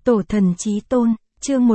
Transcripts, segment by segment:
Tổ thần chí tôn, chương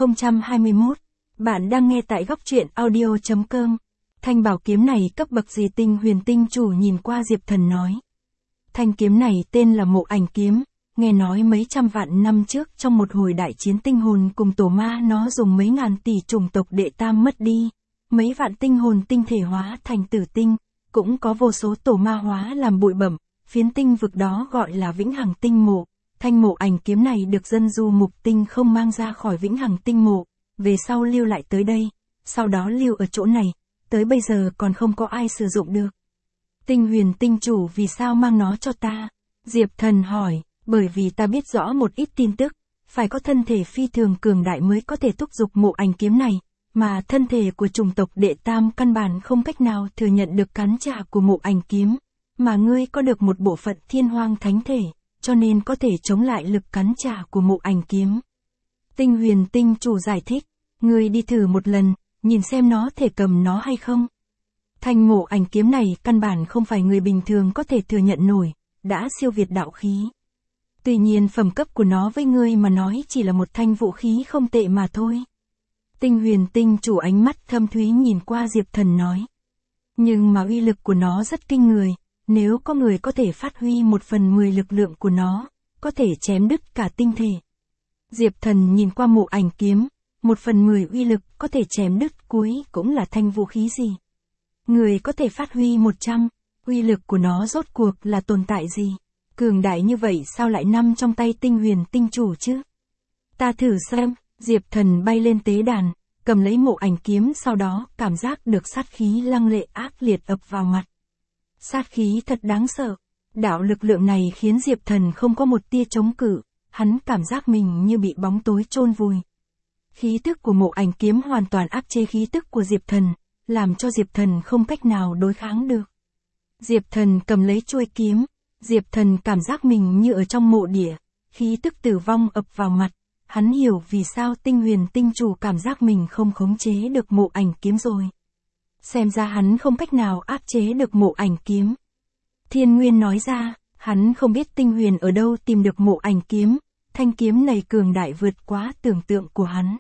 1021. Bạn đang nghe tại góc truyện audio.com. Thanh bảo kiếm này cấp bậc gì? Tinh huyền tinh chủ nhìn qua Diệp Thần nói. Thanh kiếm này tên là Mộ Ảnh kiếm, nghe nói mấy trăm vạn năm trước trong một hồi đại chiến tinh hồn cùng tổ ma nó dùng mấy ngàn tỷ chủng tộc đệ tam mất đi. Mấy vạn tinh hồn tinh thể hóa thành tử tinh, cũng có vô số tổ ma hóa làm bụi bẩm, phiến tinh vực đó gọi là Vĩnh Hằng Tinh Mộ. Thanh Mộ Ảnh kiếm này được dân du mục tinh không mang ra khỏi Vĩnh Hằng Tinh Mộ, về sau lưu lại tới đây, sau đó lưu ở chỗ này, tới bây giờ còn không có ai sử dụng được. Tinh huyền tinh chủ vì sao mang nó cho ta? Diệp Thần hỏi, bởi vì ta biết rõ một ít tin tức, phải có thân thể phi thường cường đại mới có thể thúc giục Mộ Ảnh kiếm này, mà thân thể của chủng tộc đệ tam căn bản không cách nào thừa nhận được cắn trả của Mộ Ảnh kiếm, mà ngươi có được một bộ phận thiên hoang thánh thể, cho nên có thể chống lại lực cắn trả của Mộ Ảnh kiếm. Tinh huyền tinh chủ giải thích, ngươi đi thử một lần, nhìn xem nó thể cầm nó hay không. Thanh Mộ Ảnh kiếm này căn bản không phải người bình thường có thể thừa nhận nổi, đã siêu việt đạo khí. Tuy nhiên phẩm cấp của nó với ngươi mà nói chỉ là một thanh vũ khí không tệ mà thôi. Tinh huyền tinh chủ ánh mắt thâm thúy nhìn qua Diệp Thần nói. Nhưng mà uy lực của nó rất kinh người, nếu có người có thể phát huy 1/10 lực lượng của nó, có thể chém đứt cả tinh thể. Diệp Thần nhìn qua Mộ Ảnh kiếm, 1/10 uy lực có thể chém đứt cuối cũng là thanh vũ khí gì. Người có thể phát huy 100, uy lực của nó rốt cuộc là tồn tại gì? Cường đại như vậy sao lại nằm trong tay tinh huyền tinh chủ chứ? Ta thử xem. Diệp Thần bay lên tế đàn, cầm lấy Mộ Ảnh kiếm, sau đó cảm giác được sát khí lăng lệ ác liệt ập vào mặt. Sát khí thật đáng sợ. Đạo lực lượng này khiến Diệp Thần không có một tia chống cự, hắn cảm giác mình như bị bóng tối chôn vùi. Khí tức của Mộ Ảnh kiếm hoàn toàn áp chế khí tức của Diệp Thần, làm cho Diệp Thần không cách nào đối kháng được. Diệp Thần cầm lấy chuôi kiếm, Diệp Thần cảm giác mình như ở trong mộ địa, khí tức tử vong ập vào mặt. Hắn hiểu vì sao tinh huyền tinh chủ cảm giác mình không khống chế được Mộ Ảnh kiếm rồi. Xem ra hắn không cách nào áp chế được Mộ Ảnh kiếm. Thiên Nguyên nói ra, hắn không biết tinh huyền ở đâu tìm được Mộ Ảnh kiếm, thanh kiếm này cường đại vượt quá tưởng tượng của hắn.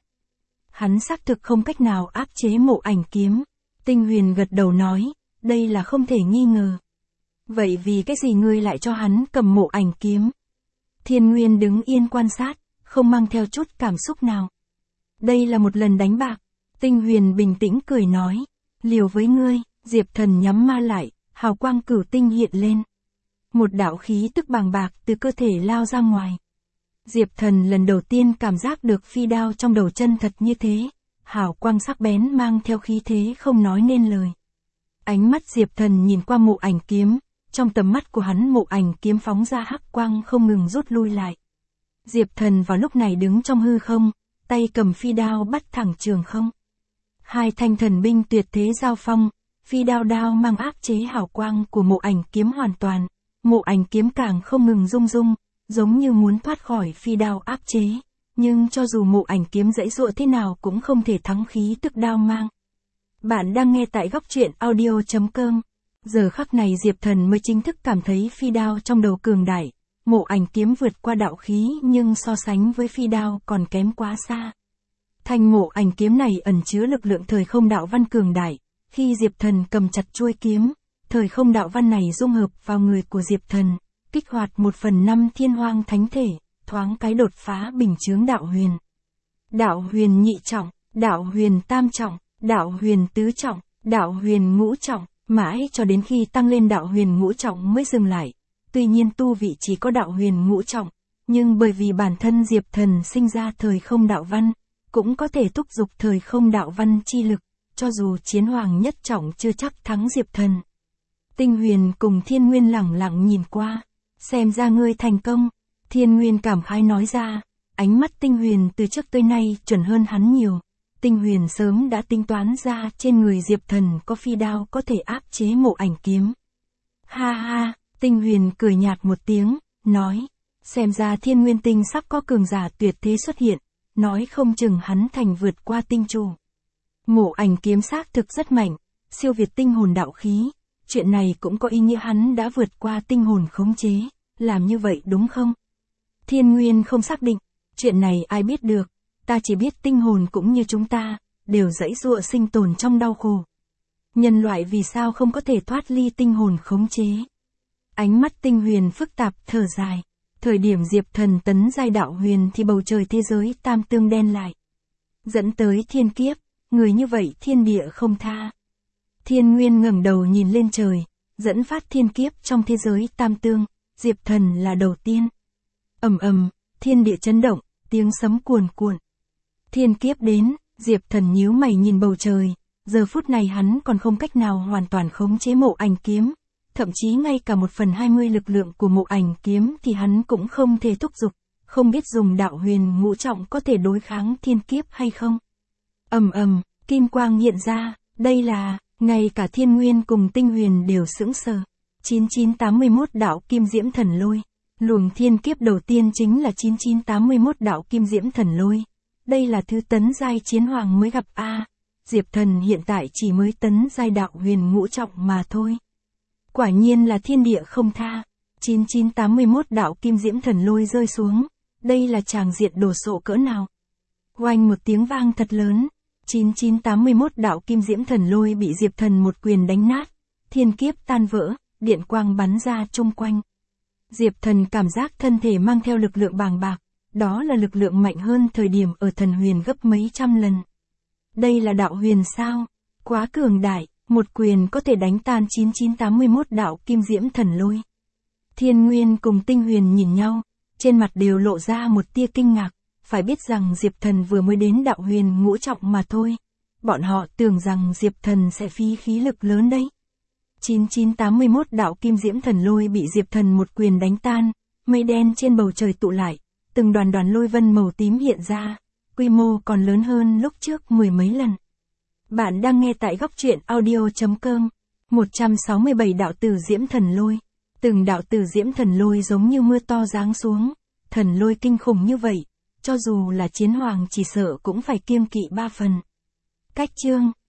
Hắn xác thực không cách nào áp chế Mộ Ảnh kiếm. Tinh huyền gật đầu nói, đây là không thể nghi ngờ. Vậy vì cái gì ngươi lại cho hắn cầm Mộ Ảnh kiếm? Thiên Nguyên đứng yên quan sát, không mang theo chút cảm xúc nào. Đây là một lần đánh bạc. Tinh huyền bình tĩnh cười nói, liều với ngươi. Diệp Thần nhắm ma lại, hào quang cửu tinh hiện lên. Một đạo khí tức bàng bạc từ cơ thể lao ra ngoài. Diệp Thần lần đầu tiên cảm giác được phi đao trong đầu chân thật như thế, hào quang sắc bén mang theo khí thế không nói nên lời. Ánh mắt Diệp Thần nhìn qua Mộ Ảnh kiếm, trong tầm mắt của hắn Mộ Ảnh kiếm phóng ra hắc quang không ngừng rút lui lại. Diệp Thần vào lúc này đứng trong hư không, tay cầm phi đao bắt thẳng trường không. Hai thanh thần binh tuyệt thế giao phong, phi đao mang áp chế hào quang của Mộ Ảnh kiếm hoàn toàn. Mộ Ảnh kiếm càng không ngừng rung rung, giống như muốn thoát khỏi phi đao áp chế, nhưng cho dù Mộ Ảnh kiếm giãy giụa thế nào cũng không thể thắng khí tức đao mang. Bạn đang nghe tại góc truyện audio.com. Giờ khắc này Diệp Thần mới chính thức cảm thấy phi đao trong đầu cường đại. Mộ Ảnh kiếm vượt qua đạo khí nhưng so sánh với phi đao còn kém quá xa. Thanh Mộ Ảnh kiếm này ẩn chứa lực lượng thời không đạo văn cường đại. Khi Diệp Thần cầm chặt chuôi kiếm, thời không đạo văn này dung hợp vào người của Diệp Thần, kích hoạt 1/5 thiên hoang thánh thể, thoáng cái đột phá bình chướng đạo huyền. Đạo huyền nhị trọng, đạo huyền tam trọng, đạo huyền tứ trọng, đạo huyền ngũ trọng, mãi cho đến khi tăng lên đạo huyền ngũ trọng mới dừng lại. Tuy nhiên tu vị chỉ có đạo huyền ngũ trọng, nhưng bởi vì bản thân Diệp Thần sinh ra thời không đạo văn, cũng có thể thúc giục thời không đạo văn chi lực, cho dù chiến hoàng nhất trọng chưa chắc thắng Diệp Thần. Tinh huyền cùng Thiên Nguyên lẳng lặng nhìn qua, xem ra ngươi thành công. Thiên Nguyên cảm khái nói ra, ánh mắt tinh huyền từ trước tới nay chuẩn hơn hắn nhiều. Tinh huyền sớm đã tính toán ra trên người Diệp Thần có phi đao có thể áp chế Mộ Ảnh kiếm. Ha ha. Tinh huyền cười nhạt một tiếng, nói, xem ra Thiên Nguyên tinh sắp có cường giả tuyệt thế xuất hiện, nói không chừng hắn thành vượt qua tinh chủ. Mộ Ảnh kiếm xác thực rất mạnh, siêu việt tinh hồn đạo khí, chuyện này cũng có ý nghĩa hắn đã vượt qua tinh hồn khống chế, làm như vậy đúng không? Thiên Nguyên không xác định, Chuyện này ai biết được, ta chỉ biết tinh hồn cũng như chúng ta, đều giãy giụa sinh tồn trong đau khổ. Nhân loại vì sao không có thể thoát ly tinh hồn khống chế? Ánh mắt Tinh Huyền phức tạp, thở dài. Thời điểm Diệp Thần tấn giai đạo huyền thì bầu trời thế giới tam tương đen lại. Dẫn tới thiên kiếp, người như vậy thiên địa không tha. Thiên Nguyên ngẩng đầu nhìn lên trời, dẫn phát thiên kiếp trong thế giới tam tương, Diệp Thần là đầu tiên. Ầm ầm, thiên địa chấn động, tiếng sấm cuồn cuộn. Thiên kiếp đến, Diệp Thần nhíu mày nhìn bầu trời, giờ phút này hắn còn không cách nào hoàn toàn khống chế Mộ Ảnh kiếm, thậm chí ngay cả 1/20 lực lượng của Mộ Ảnh kiếm thì hắn cũng không thể thúc giục, không biết dùng đạo huyền ngũ trọng có thể đối kháng thiên kiếp hay không. Ầm ầm, kim quang hiện ra, đây là, ngay cả Thiên Nguyên cùng Tinh Huyền đều sững sờ. 9981 đạo kim diễm thần lôi. Luồng thiên kiếp đầu tiên chính là 9981 đạo kim diễm thần lôi. Đây là thứ tấn giai chiến hoàng mới gặp a. Diệp Thần hiện tại chỉ mới tấn giai đạo huyền ngũ trọng mà thôi. Quả nhiên là thiên địa không tha. 9981 đạo kim diễm thần lôi rơi xuống. Đây là tràng diện đồ sộ cỡ nào. Oanh một tiếng vang thật lớn. 9981 đạo kim diễm thần lôi bị Diệp Thần một quyền đánh nát. Thiên kiếp tan vỡ, điện quang bắn ra chung quanh. Diệp Thần cảm giác thân thể mang theo lực lượng bàng bạc. Đó là lực lượng mạnh hơn thời điểm ở thần huyền gấp mấy trăm lần. Đây là đạo huyền sao? Quá cường đại, một quyền có thể đánh tan 9981 đạo kim diễm thần lôi. Thiên Nguyên cùng Tinh Huyền nhìn nhau, trên mặt đều lộ ra một tia kinh ngạc, phải biết rằng Diệp Thần vừa mới đến đạo huyền ngũ trọng mà thôi. Bọn họ tưởng rằng Diệp Thần sẽ phí khí lực lớn đấy. 9981 đạo kim diễm thần lôi bị Diệp Thần một quyền đánh tan, mây đen trên bầu trời tụ lại, từng đoàn đoàn lôi vân màu tím hiện ra, quy mô còn lớn hơn lúc trước 10 mấy lần. Bạn đang nghe tại góc truyện audio.com. 167 đạo tử diễm thần lôi. Từng đạo tử diễm thần lôi giống như mưa to giáng xuống, thần lôi kinh khủng như vậy, cho dù là chiến hoàng chỉ sợ cũng phải kiêng kỵ 3 phần. Cách chương